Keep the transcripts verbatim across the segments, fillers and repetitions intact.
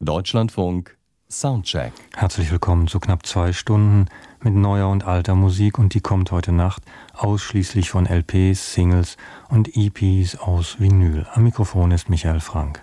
Deutschlandfunk Soundcheck. Herzlich willkommen zu knapp zwei Stunden mit neuer und alter Musik, und die kommt heute Nacht ausschließlich von L Ps, Singles und E Ps aus Vinyl. Am Mikrofon ist Michael Frank.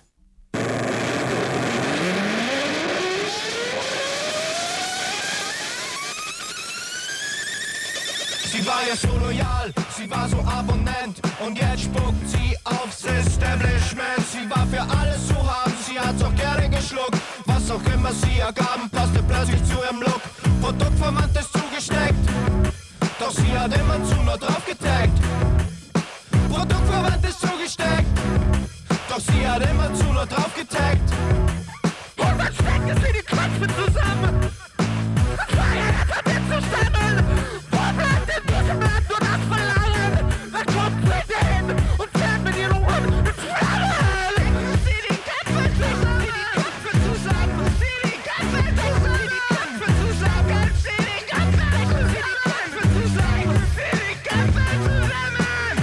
Sie war ja so loyal, sie war so abonnent, und jetzt spuckt sie aufs Establishment. Sie war für alles zu haben, sie hat's auch gerne geschluckt. Was auch immer sie ergaben, passte plötzlich zu ihrem Look. Produktverwandtes zugesteckt, doch sie hat immer zu nur drauf getaggt. Produktverwandtes zugesteckt, doch sie hat immer zu nur drauf getaggt. Und dann stecken sie die Köpfe zusammen. Feiern hat er zu stemmen. Wo bleibt in diesem Land nur das Verlangen? Wer kommt bitte hin und fährt mit ihren Ohren ins Flammen? Sieh die Köpfe zusammen, sieh die Köpfe zusammen, sieh die Köpfe zusammen, sieh die Köpfe zusammen, sieh die Köpfe zusammen, sieh die Köpfe zusammen, sieh die Köpfe zusammen.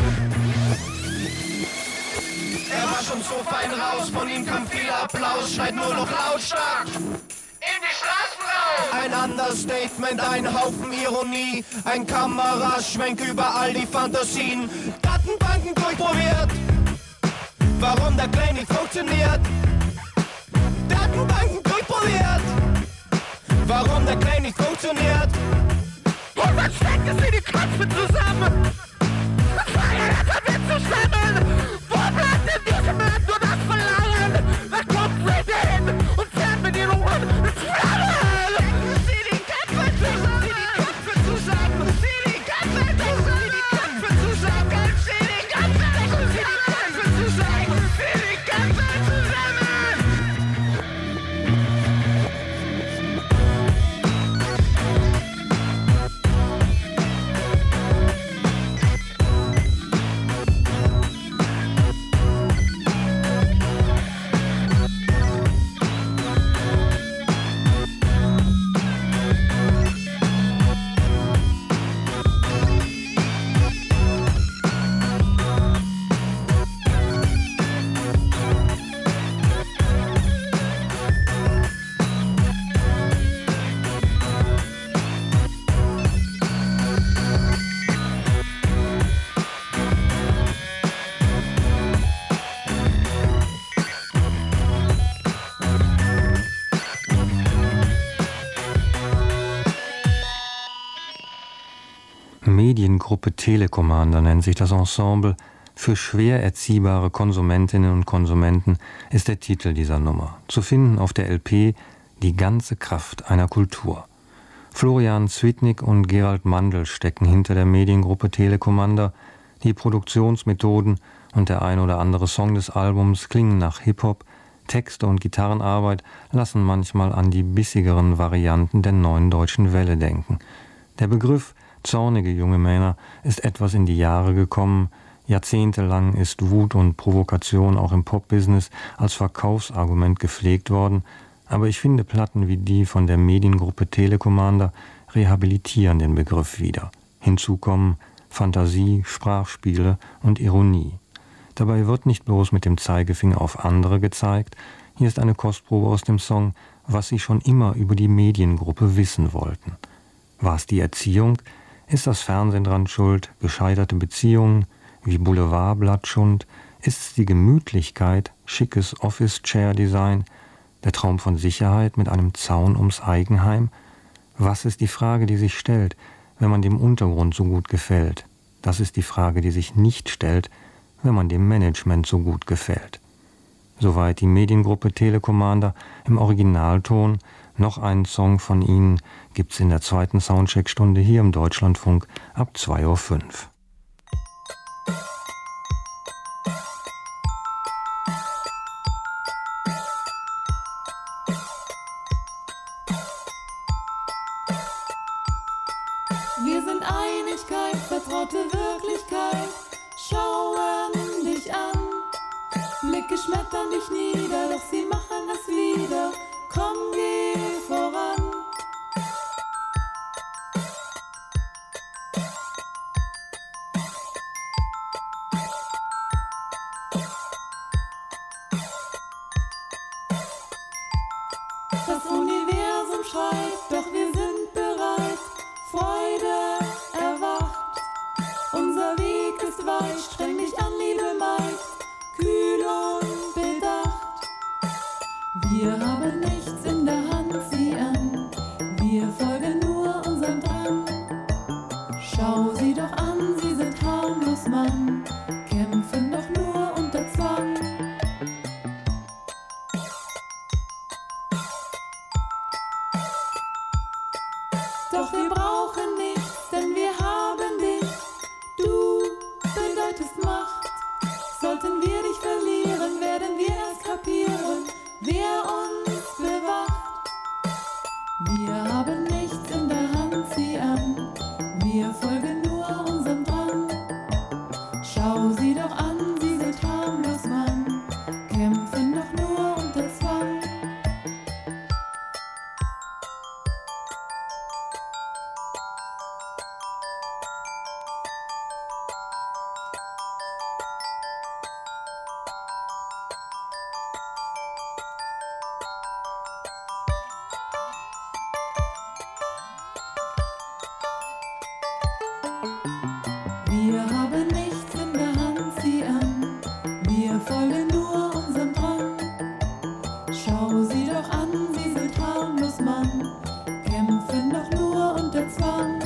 Er war schon so fein raus, von ihm kam viel Applaus, schreit nur noch lautstark in die Straßen raus. Ein Understatement, ein Haufen Ironie, ein Kameraschwenk über all die Fantasien. Datenbanken durchprobiert, warum der Claim nicht funktioniert. Datenbanken durchprobiert, warum der Claim nicht funktioniert. Und dann stecken sie die Köpfe zusammen. Feiern hat er zu stemmen. Wo bleibt in diesem Land nur das Verlangen? Wer kommt bitte hin und fährt mit ihren Ohren ins Flammen? Sieh die Köpfe zusammen, sieh die Köpfe zusammen, sieh die Köpfe zusammen, sieh die Köpfe zusammen, sieh die Köpfe zusammen, sieh die Köpfe zusammen, sieh die Köpfe zusammen. Mediengruppe Telekommander nennt sich das Ensemble. Für schwer erziehbare Konsumentinnen und Konsumenten ist der Titel dieser Nummer. Zu finden auf der L P Die ganze Kraft einer Kultur. Florian Zwitnik und Gerald Mandl stecken hinter der Mediengruppe Telekommander. Die Produktionsmethoden und der ein oder andere Song des Albums klingen nach Hip-Hop. Texte und Gitarrenarbeit lassen manchmal an die bissigeren Varianten der neuen deutschen Welle denken. Der Begriff zornige junge Männer ist etwas in die Jahre gekommen. Jahrzehntelang ist Wut und Provokation auch im Pop-Business als Verkaufsargument gepflegt worden. Aber ich finde, Platten wie die von der Mediengruppe Telekommander rehabilitieren den Begriff wieder. Hinzu kommen Fantasie, Sprachspiele und Ironie. Dabei wird nicht bloß mit dem Zeigefinger auf andere gezeigt. Hier ist eine Kostprobe aus dem Song, was sie schon immer über die Mediengruppe wissen wollten. War es die Erziehung? Ist das Fernsehen dran schuld? Gescheiterte Beziehungen wie Boulevardblattschund? Ist es die Gemütlichkeit, schickes Office-Chair-Design, der Traum von Sicherheit mit einem Zaun ums Eigenheim? Was ist die Frage, die sich stellt, wenn man dem Untergrund so gut gefällt? Das ist die Frage, die sich nicht stellt, wenn man dem Management so gut gefällt. Soweit die Mediengruppe Telekommander im Originalton. Noch einen Song von ihnen gibt's in der zweiten Soundcheck-Stunde hier im Deutschlandfunk ab zwei Uhr fünf. Wir sind Einigkeit, vertraute Wirklichkeit, schauen dich an. Blicke schmettern dich nieder, doch sie machen es wieder. Komm, geh voran. Das Universum schreit, doch wir sind bereit. Freude erwacht, unser Weg ist weit. Streng dich an, liebe Maid, kühl und bedacht. Wir haben nichts in der Hand, sieh an. Wir folgen nur unserem Drang. Schau sie doch an, sie sind harmlos, Mann. Kämpfen doch nur unter Zwang. Doch wir brauchen nichts, denn wir haben dich. Du bedeutest Macht. Sollten wir dich verlieren, werden wir erst kapieren, wer uns bewacht. Wir haben nichts in der Hand, sieh an. Wir folgen nur unserem Drang. Schau sie doch an, sie sind harmlos, Mann. Kämpfen doch nur unter Zwang. Wir haben nichts in der Hand, sieh an. Wir folgen nur unserem Drang. Schau sie doch an, sie sind harmlos, Mann. Kämpfen doch nur unter Zwang.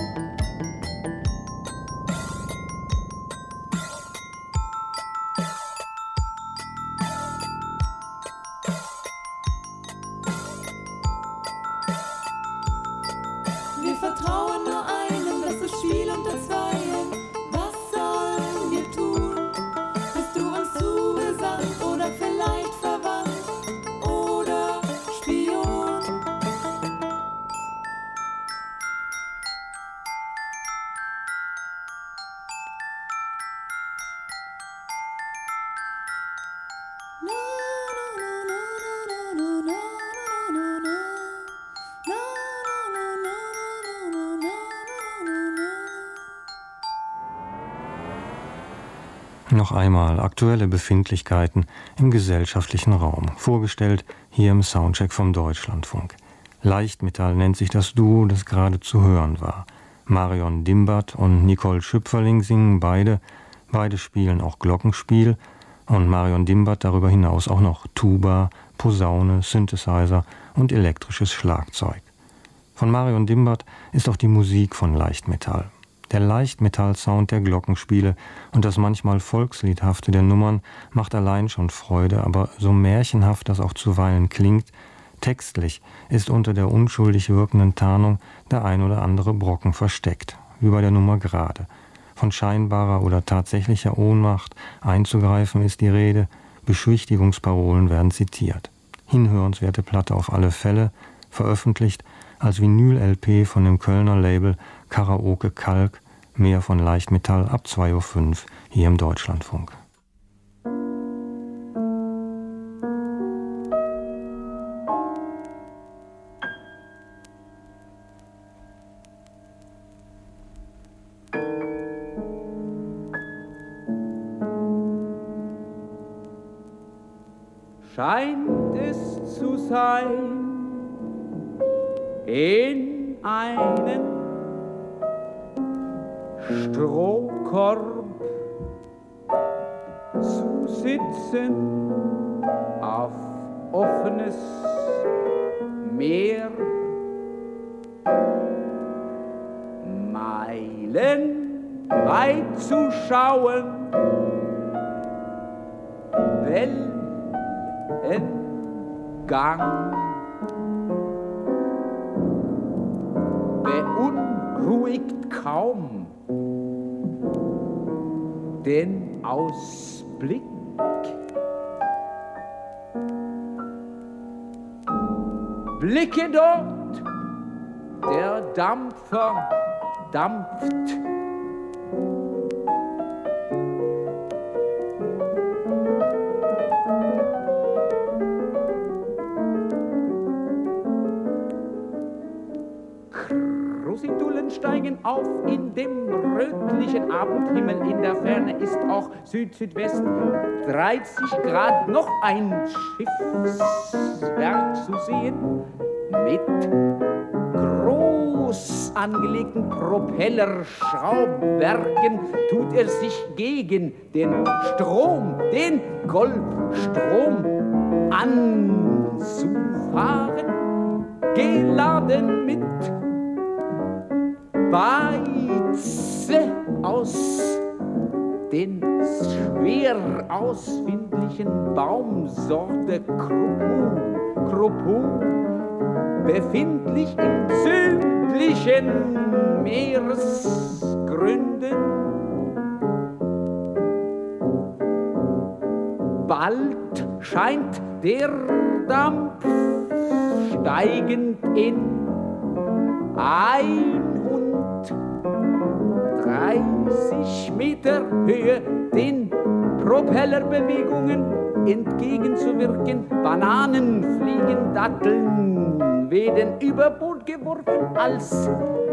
Wir vertrauen nur einem, das ist Spiel unter Zweien. Was sollen wir tun? Bist du uns zugesandt oder vielleicht verwandt oder Spion? Na, na, na, na, na, na, na, na, na, na. Noch einmal aktuelle Befindlichkeiten im gesellschaftlichen Raum. Vorgestellt hier im Soundcheck vom Deutschlandfunk. Leichtmetall nennt sich das Duo, das gerade zu hören war. Marion Dimbert und Nicole Schüpferling singen beide. Beide spielen auch Glockenspiel. Und Marion Dimbert darüber hinaus auch noch Tuba, Posaune, Synthesizer und elektrisches Schlagzeug. Von Marion Dimbert ist auch die Musik von Leichtmetall. Der Leichtmetall-Sound der Glockenspiele und das manchmal Volksliedhafte der Nummern macht allein schon Freude, aber so märchenhaft das auch zuweilen klingt, textlich ist unter der unschuldig wirkenden Tarnung der ein oder andere Brocken versteckt, wie bei der Nummer gerade. Von scheinbarer oder tatsächlicher Ohnmacht einzugreifen ist die Rede, Beschwichtigungsparolen werden zitiert. Hinhörenswerte Platte auf alle Fälle, veröffentlicht als Vinyl-L P von dem Kölner Label Karaoke Kalk, mehr von Leichtmetall ab zwei Uhr fünf hier im Deutschlandfunk. Scheint es zu sein, in einem Strohkorb zu sitzen, auf offenes Meer, Meilen weit zu schauen, Wellengang. Beunruhigt kaum den Ausblick. Blicke dort, der Dampfer dampft. Krusitullen steigen auf in dem rötlichen Abendhimmel. In der Ferne ist auch Süd-Südwest dreißig Grad noch ein Schiffswerk zu sehen. Mit groß angelegten Propellerschraubwerken tut er sich gegen den Strom, den Golfstrom anzufahren, geladen mit Weize aus den schwer ausfindlichen Baumsorte Krupu, Krupu, befindlich in südlichen Meeresgründen. Bald scheint der Dampf steigend in hundertdreißig Meter Höhe den Propellerbewegungen entgegenzuwirken. Bananen fliegen, Datteln werden über Bord geworfen als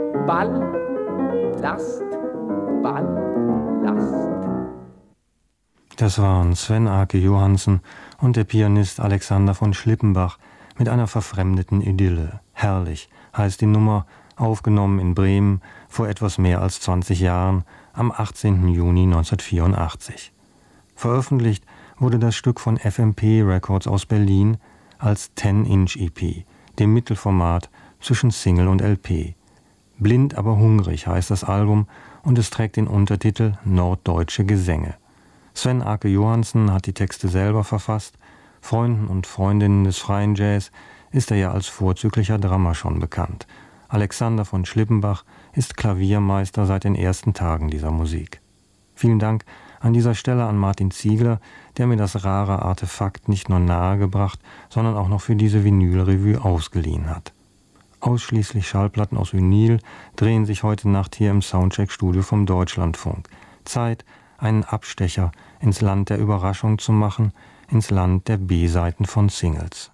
Ballast, Ballast. Das waren Sven Ake Johansen und der Pianist Alexander von Schlippenbach mit einer verfremdeten Idylle. Herrlich heißt die Nummer, aufgenommen in Bremen vor etwas mehr als zwanzig Jahren am achtzehnten Juni neunzehnhundertvierundachtzig. Veröffentlicht wurde das Stück von F M P Records aus Berlin als zehn Inch E P, dem Mittelformat zwischen Single und L P. Blind, aber hungrig heißt das Album und es trägt den Untertitel Norddeutsche Gesänge. Sven Ake Johansen hat die Texte selber verfasst. Freunden und Freundinnen des freien Jazz ist er ja als vorzüglicher Drummer schon bekannt. Alexander von Schlippenbach ist Klaviermeister seit den ersten Tagen dieser Musik. Vielen Dank an dieser Stelle an Martin Ziegler, der mir das rare Artefakt nicht nur nahegebracht, sondern auch noch für diese Vinyl-Revue ausgeliehen hat. Ausschließlich Schallplatten aus Vinyl drehen sich heute Nacht hier im Soundcheck-Studio vom Deutschlandfunk. Zeit, einen Abstecher ins Land der Überraschung zu machen, ins Land der B-Seiten von Singles.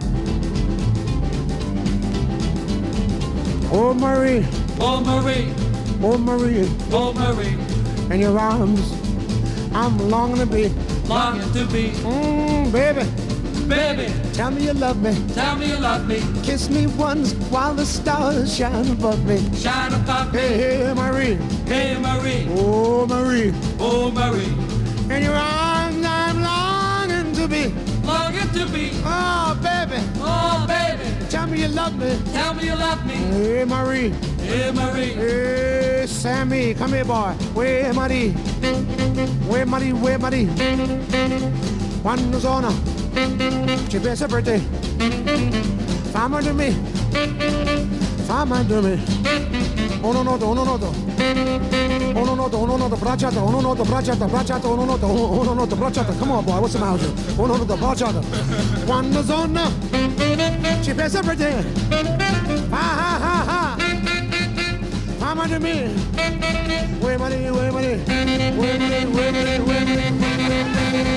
Oh Marie, Oh Marie, oh Marie, oh Marie, in your arms, I'm longing to be. longing to be, Mmm, baby, baby, tell me you love me. tell me you love me, Kiss me once while the stars shine above me. shine above me. Hey, hey, Marie, Hey Marie, oh Marie, oh Marie, in your arms, I'm longing to be. longing to be, Oh, baby, oh baby, tell me you love me. tell me you love me. Hey, Marie, Hey Marie, hey, Sammy, come here, boy. Where Marie? Where Marie? Where Marie? Quando sono? Ci pensa per te. Fammi to me. Fammi to me. Uno noto, uno noto. Uno noto, uno noto, bracciata, uno noto, bracciata, bracciata, uno noto, uno noto, bracciata. Come on, boy, what's the matter? Uno noto, bracciata. Quando sono? Ci pensa per te. Ha ha ha ha. Fammi to me. Where Marie? Where Marie? Where Marie? Where Marie? Where Marie?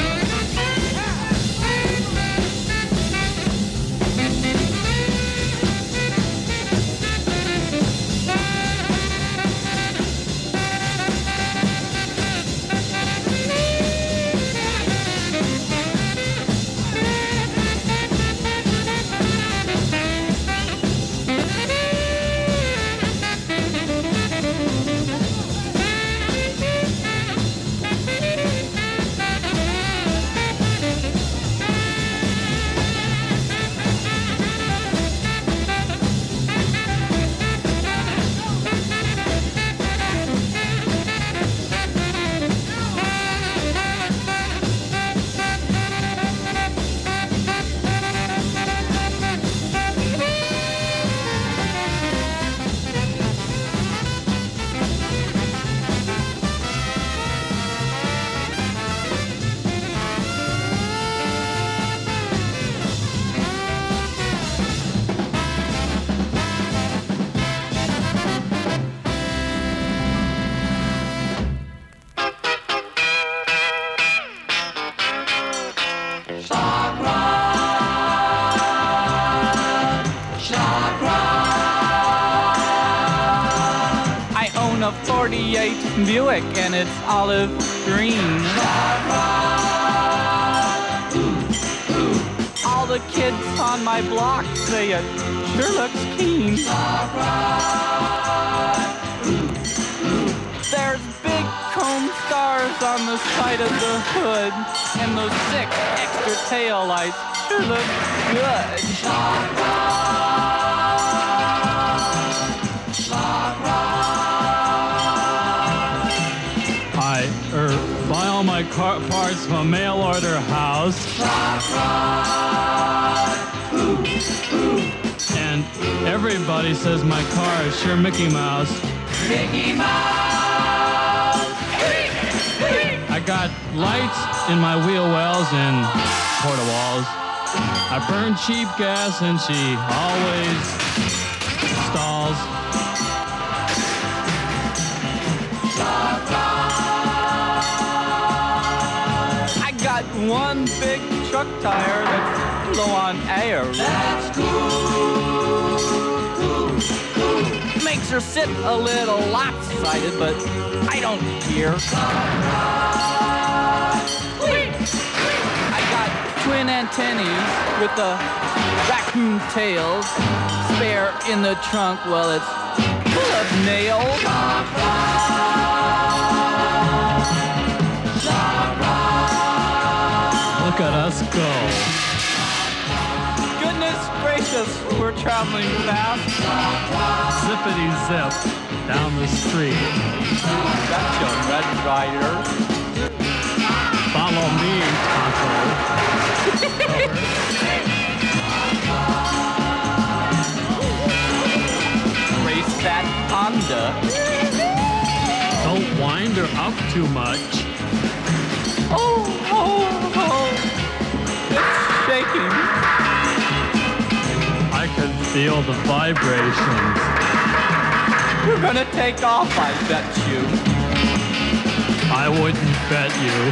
forty-eight Buick and it's olive green. All the the kids on my block say it sure looks keen. There's big cone stars on the side of the hood, and those six extra tail lights sure look good. I er, buy all my car parts from a mail order house. And everybody says my car is sure Mickey Mouse. Mickey Mouse! I got lights in my wheel wells and porta walls. I burn cheap gas and she always stalls. I got one big truck tire that's low on air. That's cool, cool, cool. Makes her sit a little lopsided, but I don't care. I got twin antennae with the raccoon tails, spare in the trunk. Well, it's full of nails. Look at us go. Goodness gracious, we're traveling fast. Zippity zip down the street. Gotcha, Red Rider. Follow me, Tonto. Race that Honda. Don't wind her up too much. Oh, oh, oh. It's shaking. I can feel the vibrations. We're gonna take off, I bet you. I wouldn't bet you.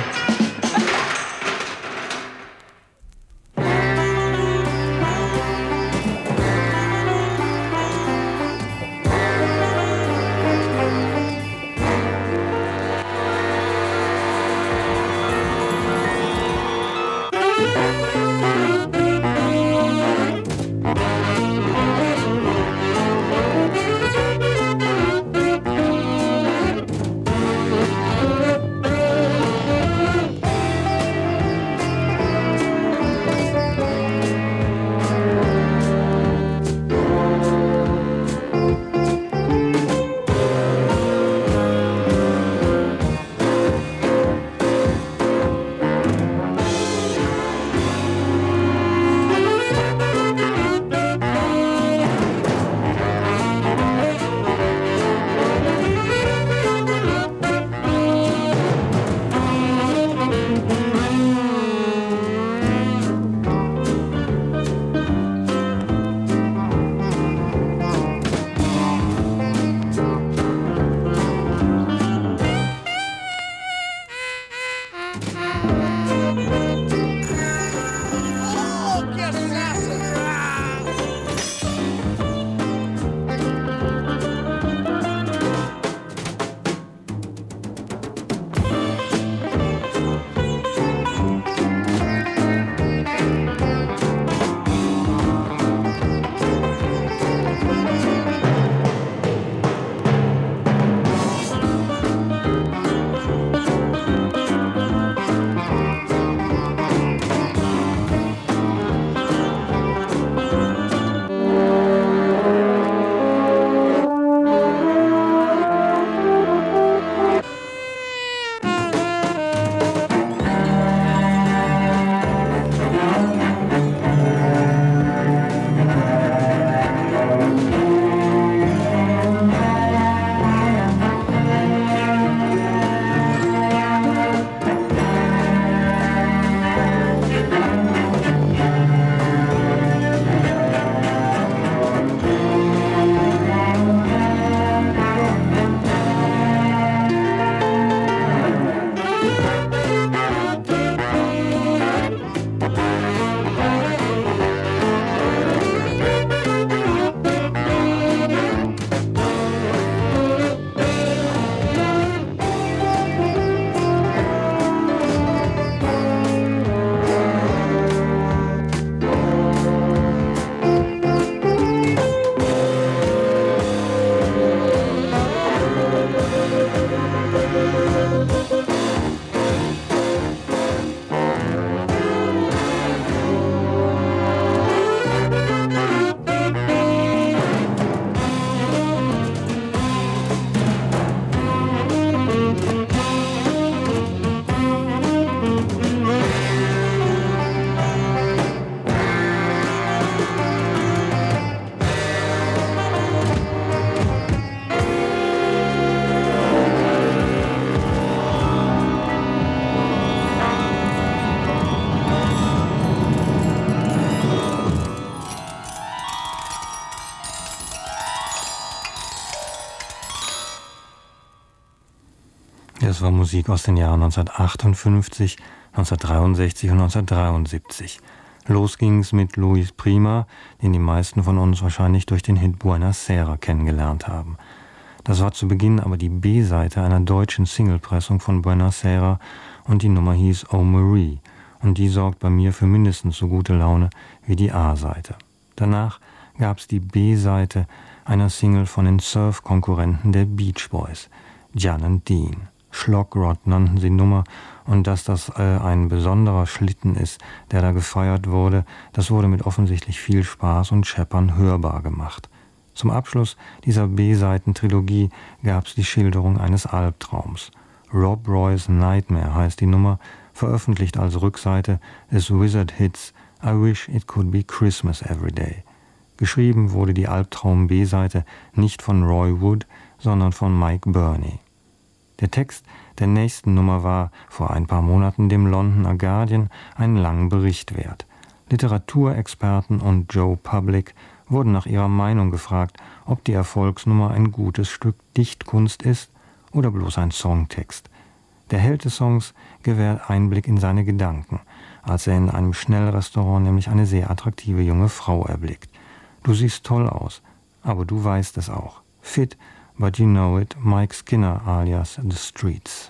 Beides war Musik aus den Jahren neunzehnhundertachtundfünfzig, neunzehnhundertdreiundsechzig und neunzehnhundertdreiundsiebzig. Los ging's mit Luis Prima, den die meisten von uns wahrscheinlich durch den Hit Buena Sera kennengelernt haben. Das war zu Beginn aber die B-Seite einer deutschen Singlepressung von Buena Sera und die Nummer hieß Oh Marie und die sorgt bei mir für mindestens so gute Laune wie die A-Seite. Danach gab's die B-Seite einer Single von den Surf-Konkurrenten der Beach Boys, Jan and Dean. Schlockrod nannten sie Nummer und dass das äh, ein besonderer Schlitten ist, der da gefeiert wurde, das wurde mit offensichtlich viel Spaß und Scheppern hörbar gemacht. Zum Abschluss dieser B-Seiten-Trilogie gab's die Schilderung eines Albtraums. Rob Roy's Nightmare heißt die Nummer, veröffentlicht als Rückseite des Wizard Hits I Wish It Could Be Christmas Every Day. Geschrieben wurde die Albtraum-B-Seite nicht von Roy Wood, sondern von Mike Burney. Der Text der nächsten Nummer war vor ein paar Monaten dem Londoner Guardian einen langen Bericht wert. Literaturexperten und Joe Public wurden nach ihrer Meinung gefragt, ob die Erfolgsnummer ein gutes Stück Dichtkunst ist oder bloß ein Songtext. Der Held des Songs gewährt Einblick in seine Gedanken, als er in einem Schnellrestaurant nämlich eine sehr attraktive junge Frau erblickt. Du siehst toll aus, aber du weißt es auch. Fit, but you know it, Mike Skinner alias The Streets.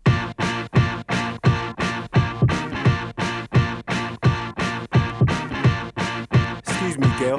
Excuse me, girl.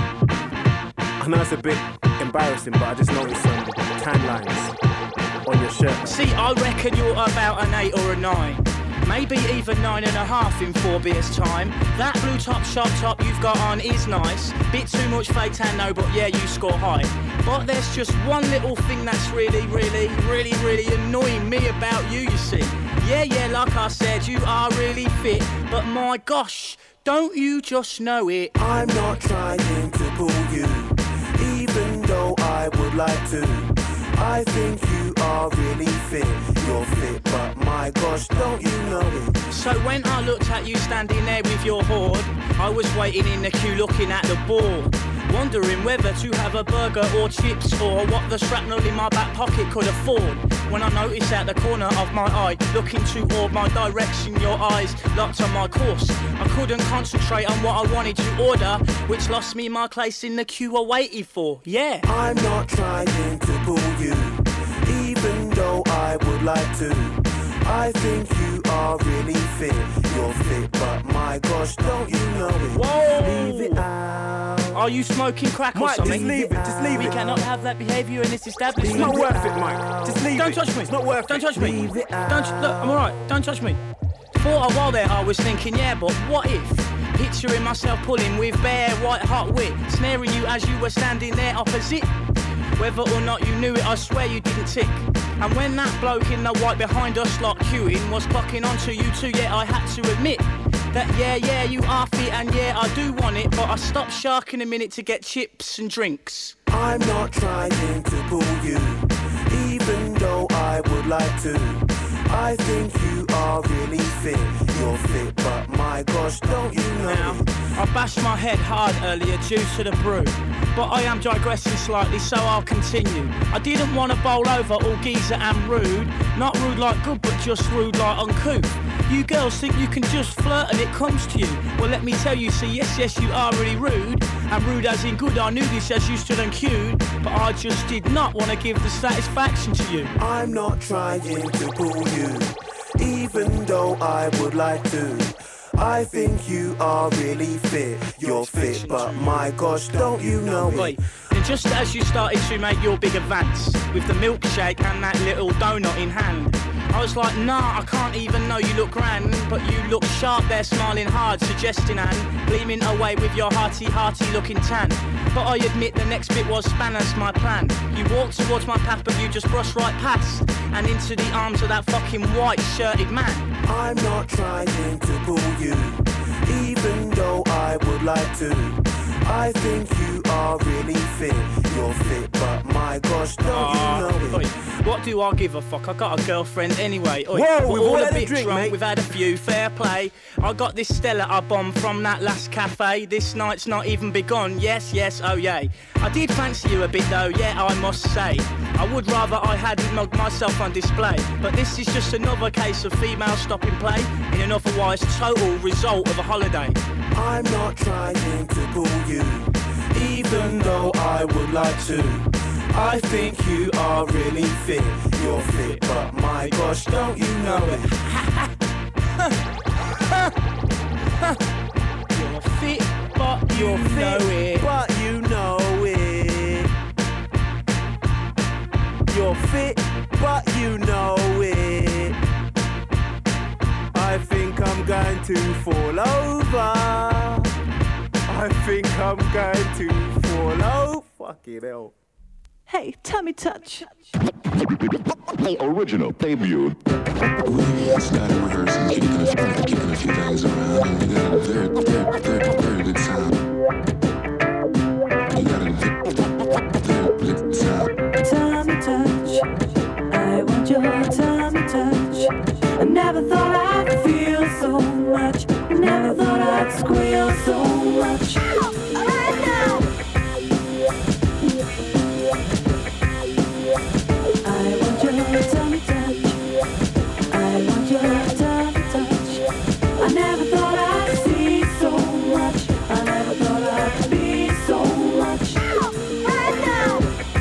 I know it's a bit embarrassing, but I just noticed some tan lines on your shirt. See, I reckon you're about an eight or a nine. Maybe even nine and a half in four beers time. That blue top sharp top you've got on is nice. Bit too much fake tan though, but yeah, you score high. But there's just one little thing that's really, really, really, really annoying me about you, you see. Yeah, yeah, like I said, you are really fit. But my gosh, don't you just know it? I'm not trying to pull you, even though I would like to. I think you are really fit. You're fit, but my gosh, don't you know it? So when I looked at you standing there with your hoard, I was waiting in the queue looking at the board, wondering whether to have a burger or chips or what the shrapnel in my back pocket could afford. When I noticed at the corner of my eye, looking toward my direction, your eyes locked on my course. I couldn't concentrate on what I wanted to order, which lost me my place in the queue I waited for. Yeah. I'm not trying to pull you, even though I would like to. I think you are really fit. You're fit, but my gosh, don't you know it? Whoa! Leave it out. Are you smoking crack or Mike, something? just leave it, just leave we it. We cannot have that behaviour in this establishment. It's not worth it, Mike. Just leave Don't it. touch me. It's not worth Don't it. touch me. Leave it out. Don't look. I'm alright. Don't touch me. For a while there, I was thinking, yeah, but what if? Picturing myself pulling with bare white hot wit, snaring you as you were standing there opposite. Whether or not you knew it, I swear you didn't tick. And when that bloke in the white behind us like queuing was clocking onto you too, yeah, I had to admit that yeah, yeah, you are fit and yeah, I do want it, but I stopped sharking a minute to get chips and drinks. I'm not trying to pull you, even though I would like to. I think you are really fit. You're fit, but my gosh, don't you know Now, it? I bashed my head hard earlier due to the brew, but I am digressing slightly, so I'll continue. I didn't want to bowl over all geezer and rude, not rude like good, but just rude like uncouth. You girls think you can just flirt and it comes to you. Well, let me tell you, see, yes, yes, you are really rude, and rude as in good. I knew this as you stood and queued, but I just did not want to give the satisfaction to you. I'm not trying to pull you, even though I would like to. I think you are really fit. You're fit, but my gosh, don't you know it? Wait, and just as you started to make your big advance with the milkshake and that little donut in hand, I was like, nah, I can't even know you look grand, but you look sharp there, smiling hard, suggesting and gleaming away with your hearty, hearty looking tan. But I admit the next bit was spanners my plan. You walked towards my path, but you just brushed right past and into the arms of that fucking white shirted man. I'm not trying to pull you, even though I would like to. I think you are really fit. You're fit, but my gosh, don't Oh, you know oi, it? what do I give a fuck? I got a girlfriend anyway. Oi, Whoa, we're we've all all a had a bit drink, drunk. mate. We've had a few. Fair play. I got this Stella I bombed from that last cafe. This night's not even begun. Yes, yes, oh yay. I did fancy you a bit though. Yeah, I must say. I would rather I hadn't mugged myself on display. But this is just another case of female stopping play in an otherwise total result of a holiday. I'm not trying to pull you, even though I would like to. I think you are really fit. You're fit, but my gosh, don't you know it? You're fit, but you You're know fit, it. but you know it. You're fit, but you know it. I think I'm going to fall over. I think I'm going to fall over. Fucking hell. Hey, tummy touch. Original debut. We started rehearsing, kicking a, kicking a few things around, and we got a very, very, very, very good sound. We got a very, very good sound. Tummy touch. I want your tummy touch. I never thought I'd feel so much. Never thought I'd squeal so much. Right now. I want your tummy touch. I want your tummy touch. I never thought I'd see so much. I never thought I'd be so much. Right now.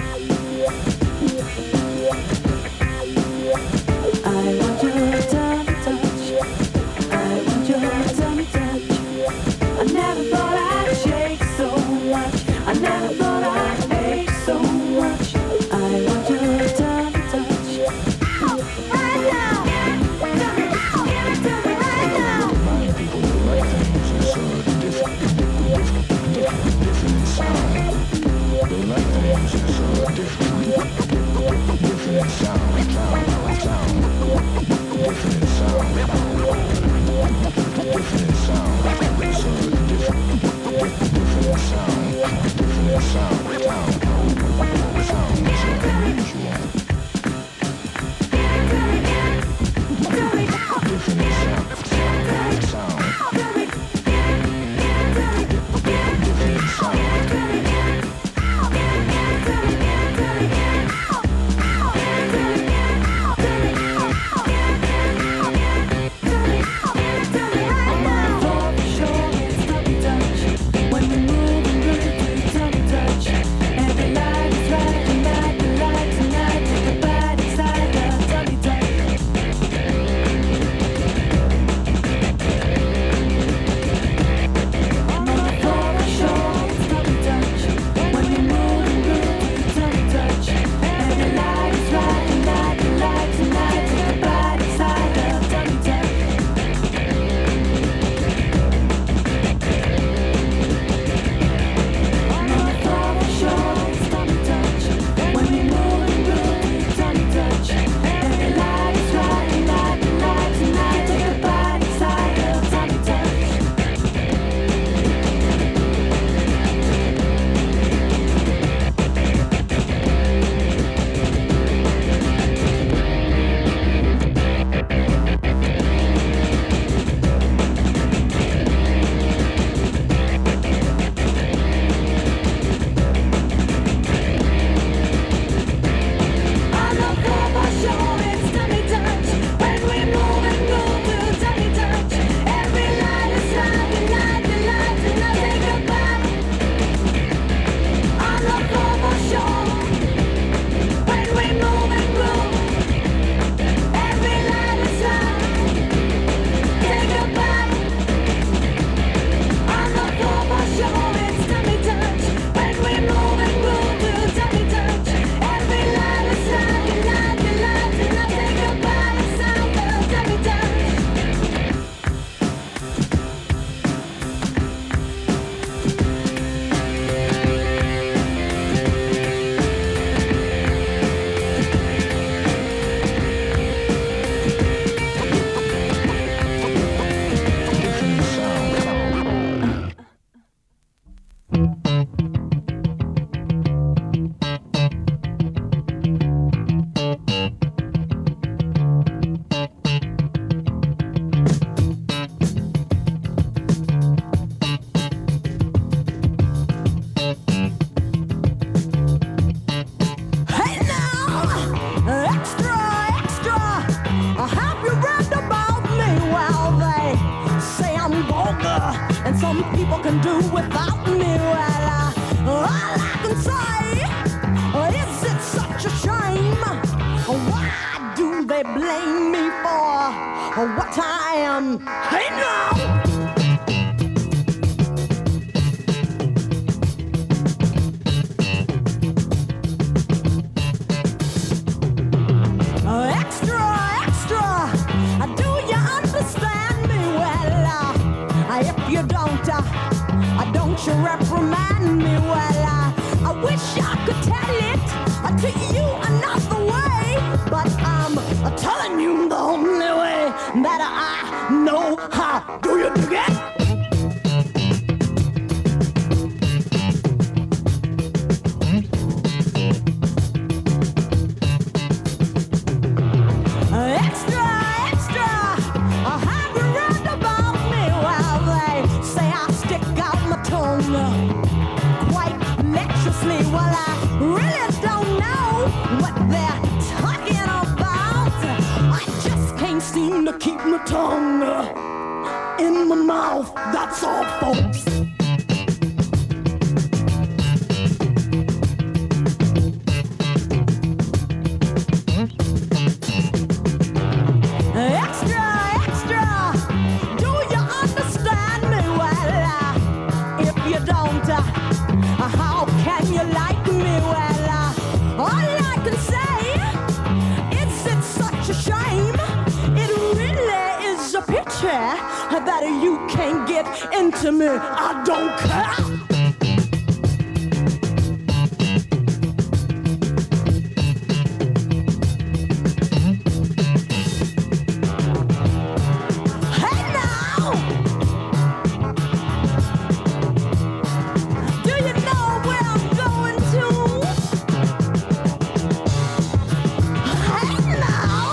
I want your tummy touch. I want your tummy touch. I never thought I'd shake so much. I never thought I'd ache so much. I want your tummy touch. Right now. Give it to me right now. Remind people the right things is uh, different, different, different, different in sound. The right things is uh, different, different in sound, sound, sound. Different in sound, different in sound. It's uh, different, different in sound, different in sound, sound, sound. It's uh, unusual. Different in sound, sound, sound. Different in sound. When we move and breathe, tummy touch. Hey now, extra, extra. Have you read about me? Well, they say I'm vulgar, and some people can do without me. Well, uh, all I can say is it's such a shame. Why do they blame me for what I am? Hey now. You don't, uh, don't you reprimand me? Well, uh, I wish I could tell it uh, to you another way, but I'm uh, telling you the only way that I know how. Do you dig it? Quite lecherously. Well, I really don't know what they're talking about. I just can't seem to keep my tongue in my mouth. That's all, folks. That you can't get into me, I don't care. Hey now, do you know where I'm going to? Hey now,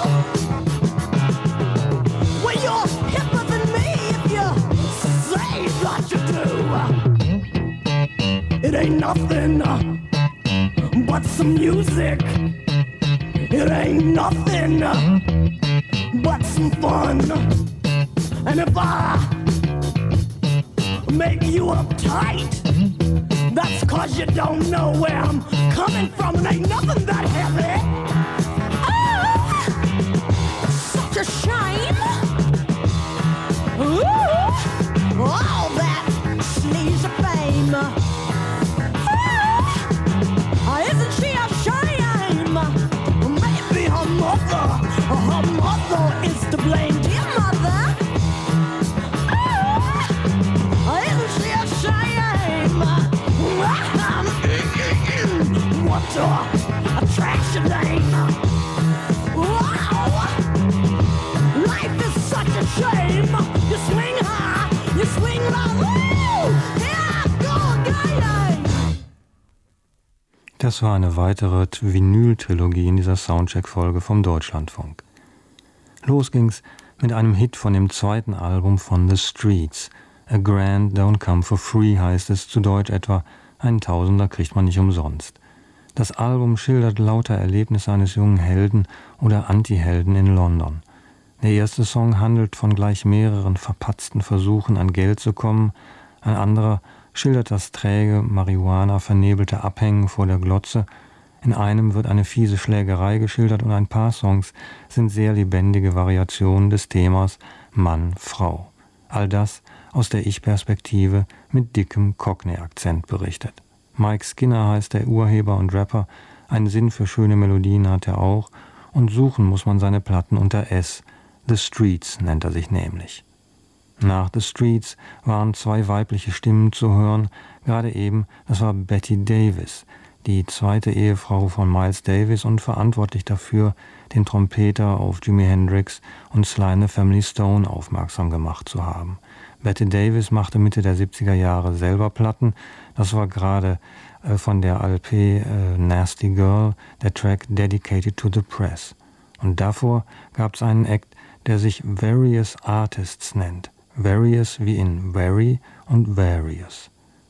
well, you're hipper than me. Say what you do. It ain't nothing uh, but some music. It ain't nothing uh, but some fun. And if I make you uptight, that's cause you don't know where I'm coming from. It ain't nothing that heavy. Oh, such a shame. Ooh. All that sneeze of fame. Oh, isn't she a shame? Maybe her mother, her mother is to blame. Dear mother, oh, isn't she a shame? What a, a trashy name. Wow, life is such a shame. You swing high. You swing low. Here I go again. Das war eine weitere Vinyl-Trilogie in dieser Soundcheck-Folge vom Deutschlandfunk. Los ging's mit einem Hit von dem zweiten Album von The Streets. A Grand Don't Come for Free heißt es, zu Deutsch etwa ein Tausender kriegt man nicht umsonst. Das Album schildert lauter Erlebnisse eines jungen Helden oder Antihelden in London. Der erste Song handelt von gleich mehreren verpatzten Versuchen, an Geld zu kommen. Ein anderer schildert das träge, Marihuana-vernebelte Abhängen vor der Glotze. In einem wird eine fiese Schlägerei geschildert und ein paar Songs sind sehr lebendige Variationen des Themas Mann-Frau. All das aus der Ich-Perspektive mit dickem Cockney-Akzent berichtet. Mike Skinner heißt der Urheber und Rapper. Einen Sinn für schöne Melodien hat er auch. Und suchen muss man seine Platten unter S. The Streets nennt er sich nämlich. Nach The Streets waren zwei weibliche Stimmen zu hören, gerade eben, das war Betty Davis, die zweite Ehefrau von Miles Davis und verantwortlich dafür, den Trompeter auf Jimi Hendrix und Sly and the Family Stone aufmerksam gemacht zu haben. Betty Davis machte Mitte der siebziger Jahre selber Platten, das war gerade äh, von der L P äh, Nasty Girl, der Track Dedicated to the Press. Und davor gab es einen Act, der sich Various Artists nennt. Various wie in Very und Various.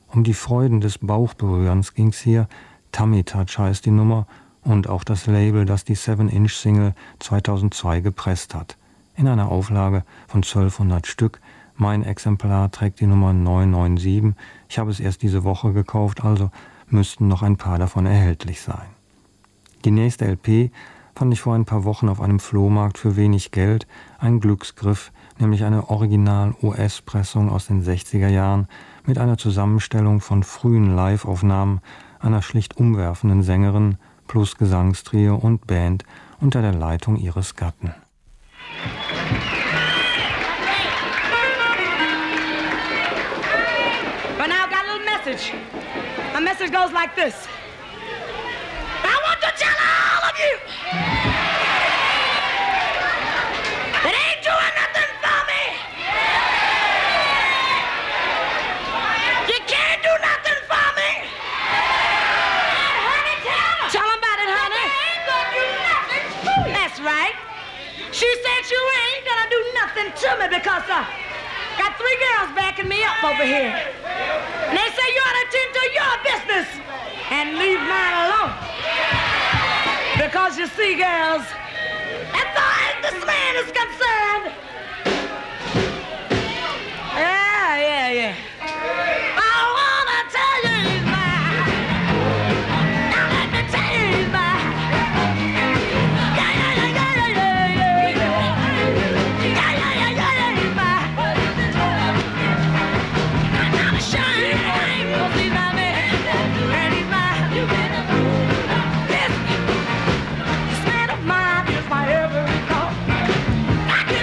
Um die Freuden des Bauchberührens ging's hier. Tummy Touch heißt die Nummer und auch das Label, das die seven Inch Single zweitausendzwei gepresst hat. In einer Auflage von zwölfhundert Stück. Mein Exemplar trägt die Nummer neun neun sieben. Ich habe es erst diese Woche gekauft, also müssten noch ein paar davon erhältlich sein. Die nächste L P fand ich vor ein paar Wochen auf einem Flohmarkt für wenig Geld. Ein Glücksgriff, nämlich eine Original-U S-Pressung aus den sechziger Jahren mit einer Zusammenstellung von frühen Live-Aufnahmen einer schlicht umwerfenden Sängerin plus Gesangstrio und Band unter der Leitung ihres Gatten. But now I've got a little message. My message goes like this. I want to tell all of you that ain't doing nothing for me. You can't do nothing for me. Honey, tell them. Tell them about it, honey. They ain't gonna do nothing to you. That's right. She said you ain't gonna do nothing to me because I uh, got three girls backing me up over here. And they say you ought to attend to your business and leave mine alone. Because you see, girls, as far as this man is concerned, yeah, yeah, yeah. I wanna tell you he's mine. Now let me tell you he's mine. Yeah, yeah, yeah, yeah, yeah, yeah, yeah. Yeah, yeah, yeah, yeah, yeah, he's mine. I'm not ashamed, cause he's my man, and he's mine. Listen, this man of mine is my every thought. I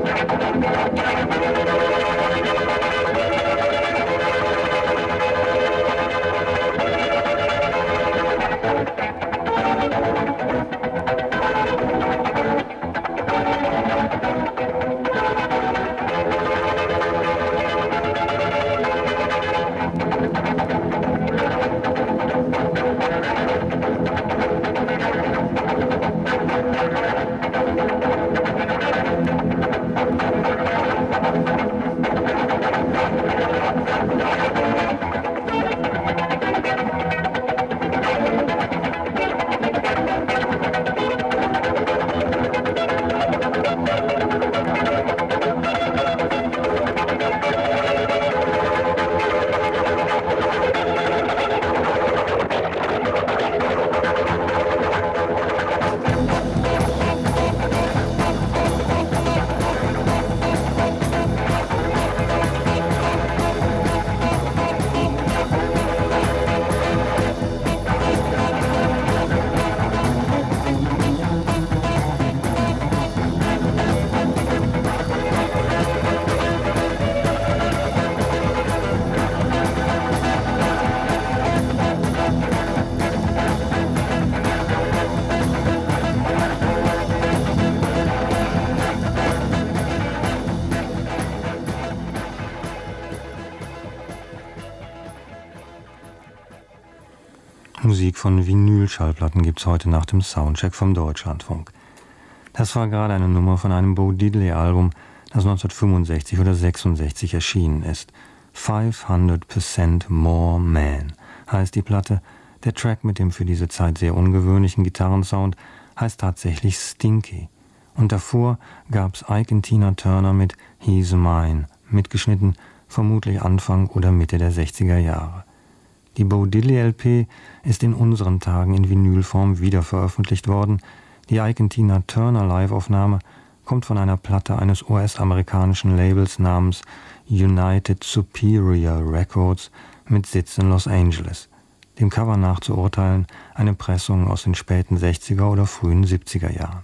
Musik von Vinylschallplatten gibt's heute nach dem Soundcheck vom Deutschlandfunk. Das war gerade eine Nummer von einem Bo Diddley-Album, das neunzehnhundertfünfundsechzig oder sechsundsechzig erschienen ist. five hundred percent More Man heißt die Platte. Der Track mit dem für diese Zeit sehr ungewöhnlichen Gitarrensound heißt tatsächlich Stinky. Und davor gab's Ike und Tina Turner mit He's Mine, mitgeschnitten vermutlich Anfang oder Mitte der sechziger Jahre. Die Bo Diddley L P ist in unseren Tagen in Vinylform wiederveröffentlicht worden. Die Ike und Tina Turner Live-Aufnahme kommt von einer Platte eines U S-amerikanischen Labels namens United Superior Records mit Sitz in Los Angeles. Dem Cover nach zu urteilen, eine Pressung aus den späten sechziger oder frühen siebziger Jahren.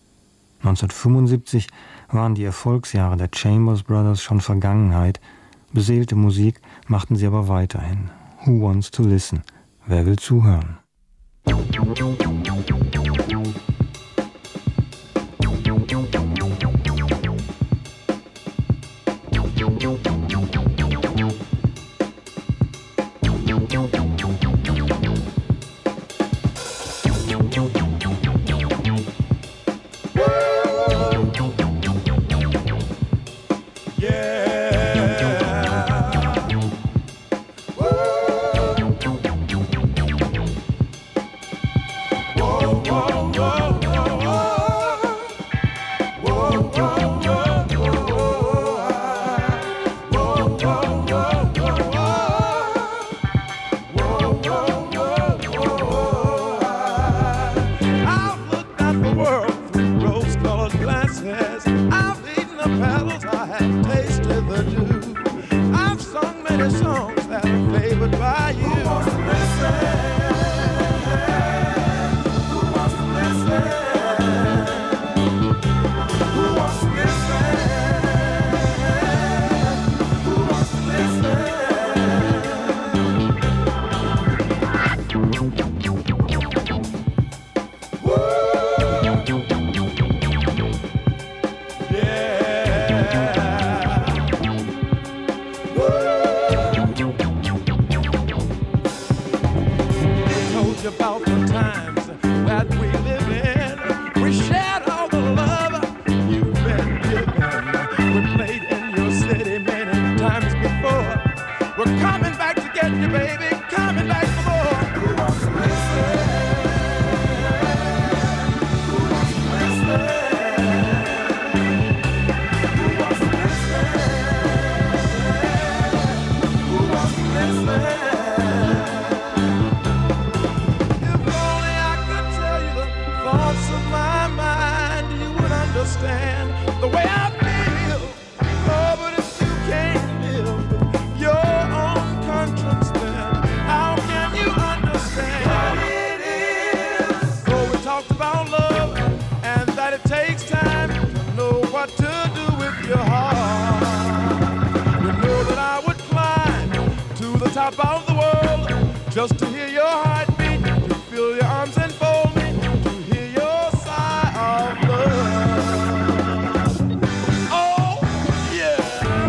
neunzehnhundertfünfundsiebzig waren die Erfolgsjahre der Chambers Brothers schon Vergangenheit. Beseelte Musik machten sie aber weiterhin. Who wants to listen? Wer will zuhören? your heart. You know that I would climb to the top of the world just to hear your heartbeat, to feel your arms enfold me, to hear your sigh of love. Oh, yeah.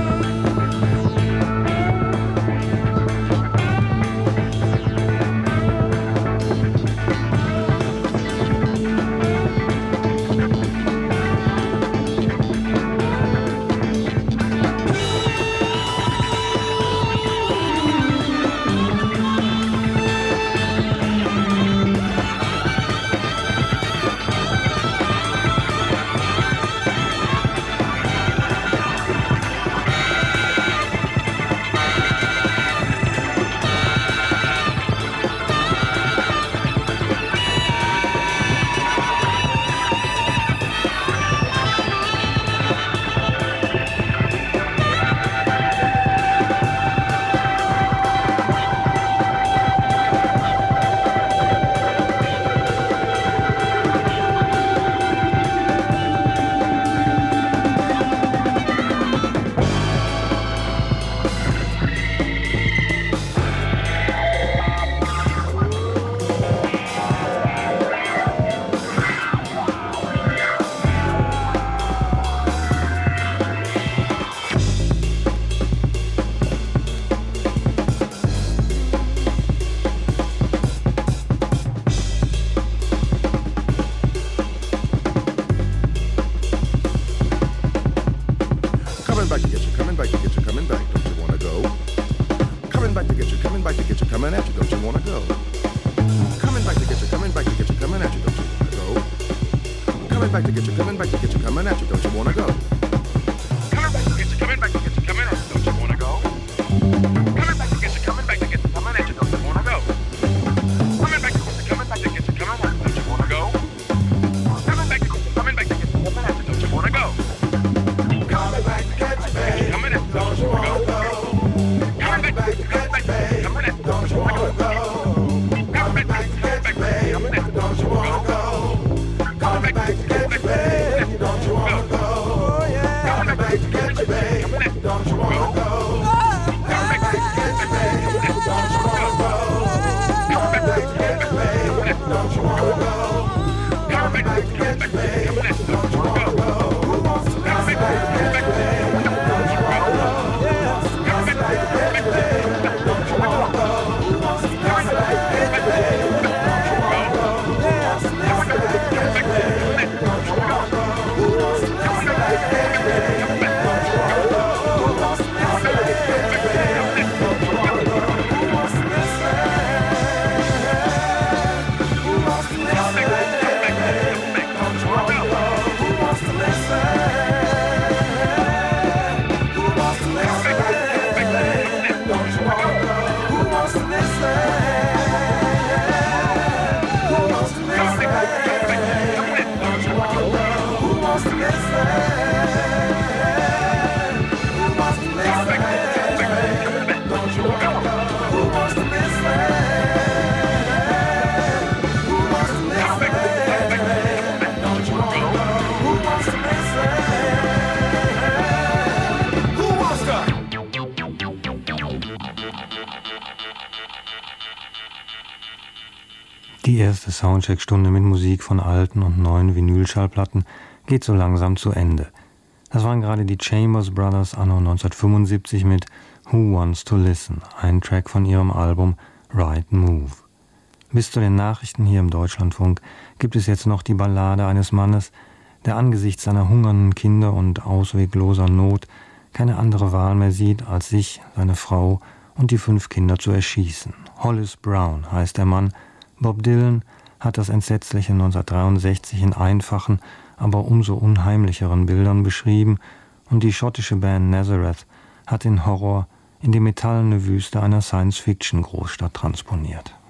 Die erste Soundcheck-Stunde mit Musik von alten und neuen Vinylschallplatten geht so langsam zu Ende. Das waren gerade die Chambers Brothers anno neunzehnhundertfünfundsiebzig mit Who Wants to Listen, ein Track von ihrem Album Right Move. Bis zu den Nachrichten hier im Deutschlandfunk gibt es jetzt noch die Ballade eines Mannes, der angesichts seiner hungernden Kinder und auswegloser Not keine andere Wahl mehr sieht, als sich, seine Frau und die fünf Kinder zu erschießen. Hollis Brown heißt der Mann. Bob Dylan hat das Entsetzliche neunzehnhundertdreiundsechzig in einfachen, aber umso unheimlicheren Bildern beschrieben und die schottische Band Nazareth hat den Horror in die metallene Wüste einer Science-Fiction-Großstadt transponiert.